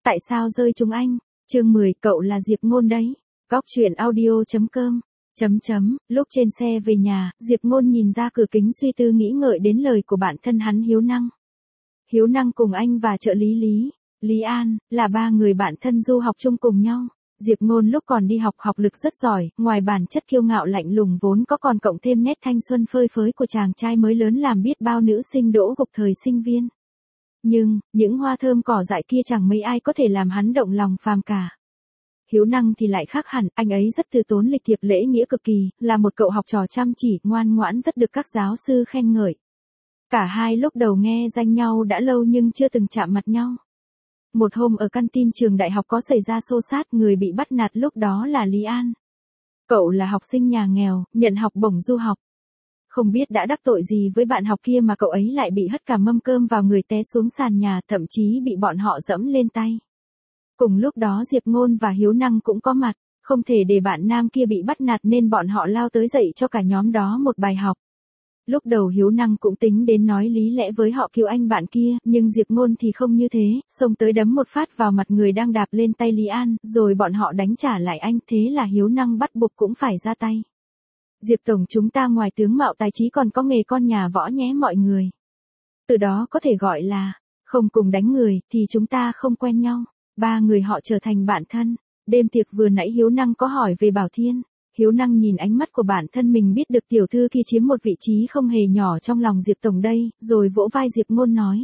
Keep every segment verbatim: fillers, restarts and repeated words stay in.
Tại sao rơi trúng anh? Chương mười, cậu là Diệp Ngôn đấy. Góc truyện audio chấm com. Chấm chấm, lúc trên xe về nhà, Diệp Ngôn nhìn ra cửa kính suy tư nghĩ ngợi đến lời của bạn thân hắn Hiếu Năng. Hiếu Năng cùng anh và trợ lý Lý, Lý An, là ba người bạn thân du học chung cùng nhau. Diệp Ngôn lúc còn đi học học lực rất giỏi, ngoài bản chất kiêu ngạo lạnh lùng vốn có còn cộng thêm nét thanh xuân phơi phới của chàng trai mới lớn làm biết bao nữ sinh đỗ gục thời sinh viên. Nhưng, những hoa thơm cỏ dại kia chẳng mấy ai có thể làm hắn động lòng phàm cả. Hiếu Năng thì lại khác hẳn, anh ấy rất từ tốn lịch thiệp lễ nghĩa cực kỳ, là một cậu học trò chăm chỉ, ngoan ngoãn rất được các giáo sư khen ngợi. Cả hai lúc đầu nghe danh nhau đã lâu nhưng chưa từng chạm mặt nhau. Một hôm ở căn tin trường đại học có xảy ra xô xát, người bị bắt nạt lúc đó là Lý An. Cậu là học sinh nhà nghèo, nhận học bổng du học. Không biết đã đắc tội gì với bạn học kia mà cậu ấy lại bị hất cả mâm cơm vào người té xuống sàn nhà, thậm chí bị bọn họ dẫm lên tay. Cùng lúc đó Diệp Ngôn và Hiếu Năng cũng có mặt, không thể để bạn nam kia bị bắt nạt nên bọn họ lao tới dạy cho cả nhóm đó một bài học. Lúc đầu Hiếu Năng cũng tính đến nói lý lẽ với họ cứu anh bạn kia, nhưng Diệp Ngôn thì không như thế, xông tới đấm một phát vào mặt người đang đạp lên tay Lý An, rồi bọn họ đánh trả lại anh, thế là Hiếu Năng bắt buộc cũng phải ra tay. Diệp Tổng, chúng ta ngoài tướng mạo tài trí còn có nghề con nhà võ nhé mọi người. Từ đó có thể gọi là, không cùng đánh người, thì chúng ta không quen nhau. Ba người họ trở thành bạn thân. Đêm tiệc vừa nãy Hiếu Năng có hỏi về Bảo Thiên. Hiếu Năng nhìn ánh mắt của bản thân mình biết được tiểu thư kia chiếm một vị trí không hề nhỏ trong lòng Diệp Tổng đây, rồi vỗ vai Diệp Ngôn nói.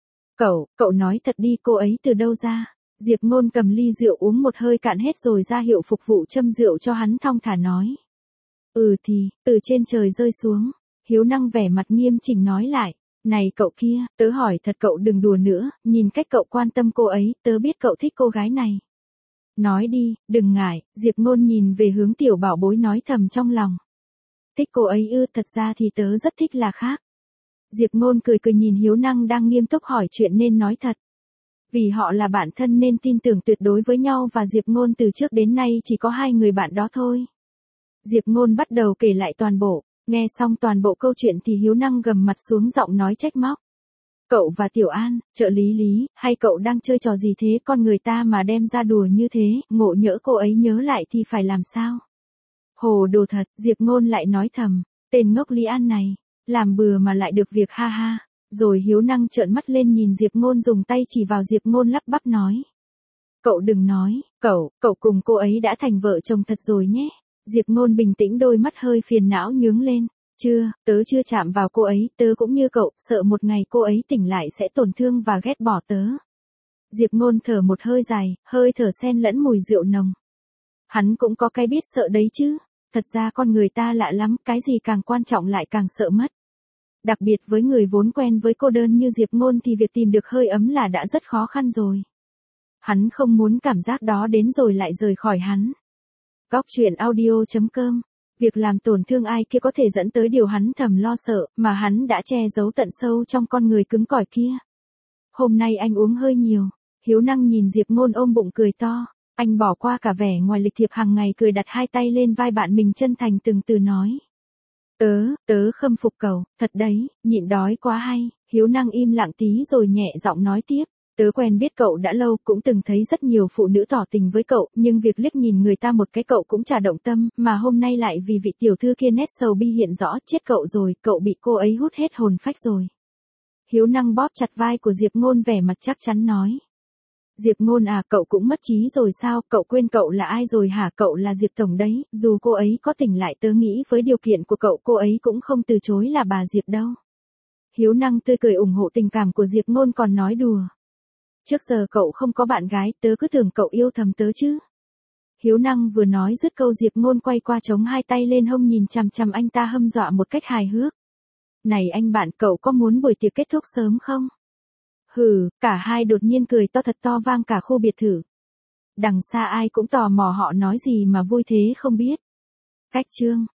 Cậu, cậu nói thật đi, cô ấy từ đâu ra? Diệp Ngôn cầm ly rượu uống một hơi cạn hết rồi ra hiệu phục vụ châm rượu cho hắn thong thả nói. Ừ thì, từ trên trời rơi xuống. Hiếu Năng vẻ mặt nghiêm chỉnh nói lại. Này cậu kia, tớ hỏi thật cậu đừng đùa nữa, nhìn cách cậu quan tâm cô ấy, tớ biết cậu thích cô gái này. Nói đi, đừng ngại, Diệp Ngôn nhìn về hướng tiểu bảo bối nói thầm trong lòng. Thích cô ấy ư, thật ra thì tớ rất thích là khác. Diệp Ngôn cười cười nhìn Hiếu Năng đang nghiêm túc hỏi chuyện nên nói thật. Vì họ là bạn thân nên tin tưởng tuyệt đối với nhau và Diệp Ngôn từ trước đến nay chỉ có hai người bạn đó thôi. Diệp Ngôn bắt đầu kể lại toàn bộ, nghe xong toàn bộ câu chuyện thì Hiếu Năng gầm mặt xuống giọng nói trách móc. Cậu và Tiểu An, trợ lý Lý, hay cậu đang chơi trò gì thế, con người ta mà đem ra đùa như thế, ngộ nhỡ cô ấy nhớ lại thì phải làm sao? Hồ đồ thật, Diệp Ngôn lại nói thầm, tên ngốc Lý An này, làm bừa mà lại được việc ha ha. Rồi Hiếu Năng trợn mắt lên nhìn Diệp Ngôn dùng tay chỉ vào Diệp Ngôn lắp bắp nói. Cậu đừng nói, cậu, cậu cùng cô ấy đã thành vợ chồng thật rồi nhé. Diệp Ngôn bình tĩnh, đôi mắt hơi phiền não nhướng lên. Chưa, tớ chưa chạm vào cô ấy, tớ cũng như cậu, sợ một ngày cô ấy tỉnh lại sẽ tổn thương và ghét bỏ tớ. Diệp Ngôn thở một hơi dài, hơi thở xen lẫn mùi rượu nồng. Hắn cũng có cái biết sợ đấy chứ, thật ra con người ta lạ lắm, cái gì càng quan trọng lại càng sợ mất. Đặc biệt với người vốn quen với cô đơn như Diệp Ngôn thì việc tìm được hơi ấm là đã rất khó khăn rồi. Hắn không muốn cảm giác đó đến rồi lại rời khỏi hắn. Góc truyện audio chấm com. Việc làm tổn thương ai kia có thể dẫn tới điều hắn thầm lo sợ, mà hắn đã che giấu tận sâu trong con người cứng cỏi kia. Hôm nay anh uống hơi nhiều. Hiếu Năng nhìn Diệp Ngôn ôm bụng cười to. Anh bỏ qua cả vẻ ngoài lịch thiệp hàng ngày cười đặt hai tay lên vai bạn mình chân thành từng từ nói. Tớ, tớ khâm phục cậu, thật đấy, nhịn đói quá hay. Hiếu Năng im lặng tí rồi nhẹ giọng nói tiếp. Tớ quen biết cậu đã lâu, cũng từng thấy rất nhiều phụ nữ tỏ tình với cậu, nhưng việc liếc nhìn người ta một cái cậu cũng chả động tâm, mà hôm nay lại vì vị tiểu thư kia nét sầu bi hiện rõ, chết cậu rồi, cậu bị cô ấy hút hết hồn phách rồi. Hiếu Năng bóp chặt vai của Diệp Ngôn vẻ mặt chắc chắn nói. Diệp Ngôn à, cậu cũng mất trí rồi sao, cậu quên cậu là ai rồi hả, cậu là Diệp Tổng đấy, dù cô ấy có tỉnh lại tớ nghĩ với điều kiện của cậu cô ấy cũng không từ chối là bà Diệp đâu. Hiếu Năng tươi cười ủng hộ tình cảm của Diệp Ngôn còn nói đùa. Trước giờ cậu không có bạn gái, tớ cứ tưởng cậu yêu thầm tớ chứ. Hiếu Năng vừa nói dứt câu Diệp Ngôn quay qua chống hai tay lên hông nhìn chằm chằm anh ta hâm dọa một cách hài hước. Này anh bạn, cậu có muốn buổi tiệc kết thúc sớm không? Hừ, cả hai đột nhiên cười to thật to vang cả khu biệt thự. Đằng xa ai cũng tò mò họ nói gì mà vui thế không biết. Cách chương.